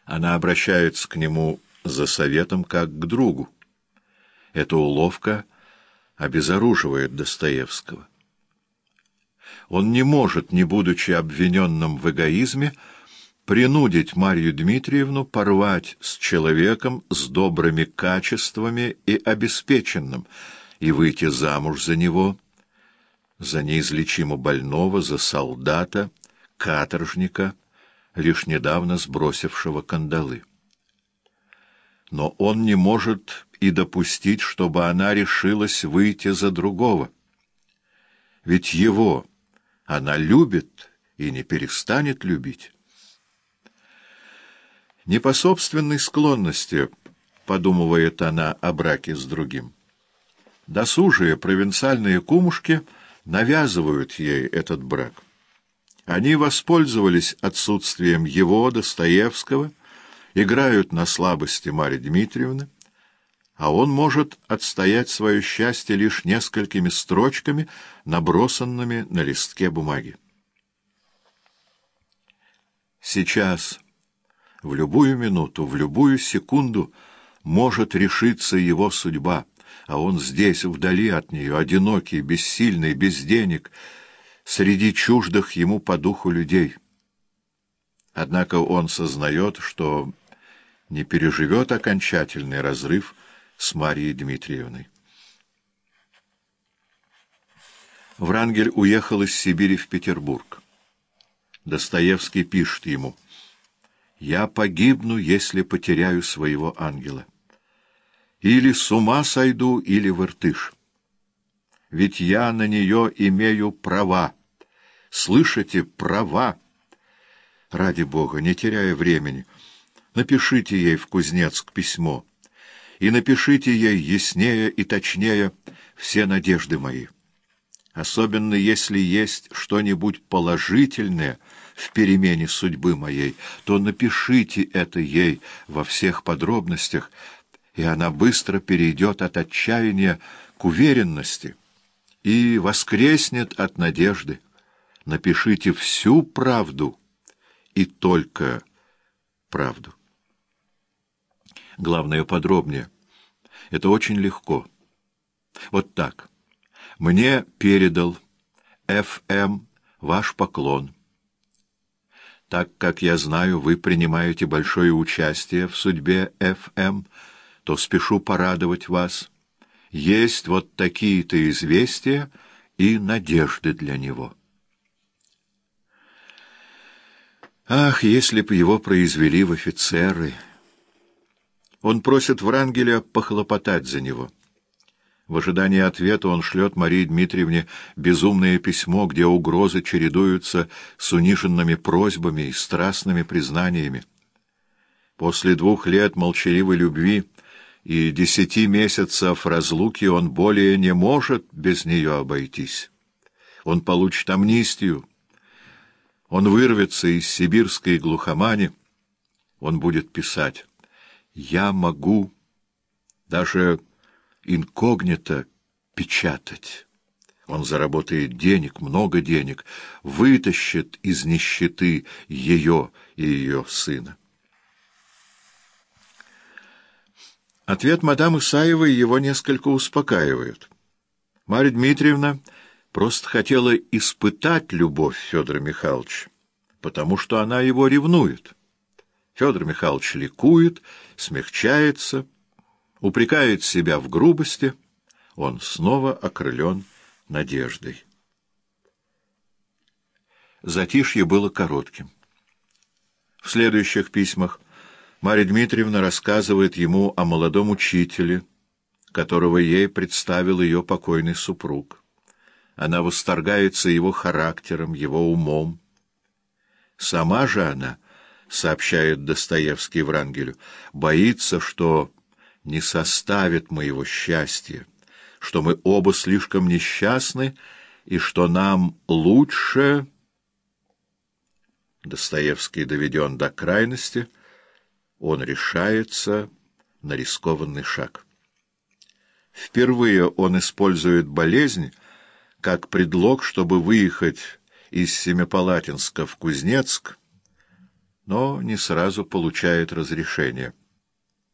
Она обращается к нему за советом как к другу. Эта уловка обезоруживает Достоевского. Он не может, не будучи обвиненным в эгоизме, принудить Марью Дмитриевну порвать с человеком с добрыми качествами и обеспеченным, и выйти замуж за него, за неизлечимо больного, за солдата, каторжника, лишь недавно сбросившего кандалы. Но он не может и допустить, чтобы она решилась выйти за другого. Ведь его она любит и не перестанет любить. Не по собственной склонности подумывает она о браке с другим. Досужие провинциальные кумушки навязывают ей этот брак. Они воспользовались отсутствием его, Достоевского, играют на слабости Марьи Дмитриевны, а он может отстоять свое счастье лишь несколькими строчками, набросанными на листке бумаги. Сейчас, в любую минуту, в любую секунду может решиться его судьба, а он здесь, вдали от нее, одинокий, бессильный, без денег, среди чуждых ему по духу людей. Однако он сознает, что не переживет окончательный разрыв с Марьей Дмитриевной. Врангель уехал из Сибири в Петербург. Достоевский пишет ему: «Я погибну, если потеряю своего ангела. Или с ума сойду, или в Иртыш. Ведь я на нее имею права. Слышите, права? Ради Бога, не теряя времени, напишите ей в Кузнецк письмо, и напишите ей яснее и точнее все надежды мои. Особенно если есть что-нибудь положительное в перемене судьбы моей, то напишите это ей во всех подробностях, и она быстро перейдет от отчаяния к уверенности и воскреснет от надежды. Напишите всю правду и только правду. Главное, подробнее. Это очень легко. Вот так. Мне передал Ф.М. ваш поклон. Так как я знаю, вы принимаете большое участие в судьбе Ф.М., то спешу порадовать вас. Есть вот такие-то известия и надежды для него». Ах, если б его произвели в офицеры! Он просит Врангеля похлопотать за него. В ожидании ответа он шлет Марии Дмитриевне безумное письмо, где угрозы чередуются с униженными просьбами и страстными признаниями. После 2 лет молчаливой любви и 10 месяцев разлуки он более не может без нее обойтись. Он получит амнистию. Он вырвется из сибирской глухомани. Он будет писать: «Я могу даже инкогнито печатать». Он заработает денег, много денег, вытащит из нищеты ее и ее сына. Ответ мадам Исаевой его несколько успокаивает. Марья Дмитриевна просто хотела испытать любовь Федора Михайловича, потому что она его ревнует. Федор Михайлович ликует, смягчается, упрекает себя в грубости. Он снова окрылен надеждой. Затишье было коротким. В следующих письмах Марья Дмитриевна рассказывает ему о молодом учителе, которого ей представил ее покойный супруг. Она восторгается его характером, его умом. Сама же она, сообщает Достоевский Врангелю, боится, что не составит моего счастья, что мы оба слишком несчастны и что нам лучше... Достоевский доведен до крайности, он решается на рискованный шаг. Впервые он использует болезнь как предлог, чтобы выехать из Семипалатинска в Кузнецк, но не сразу получает разрешение.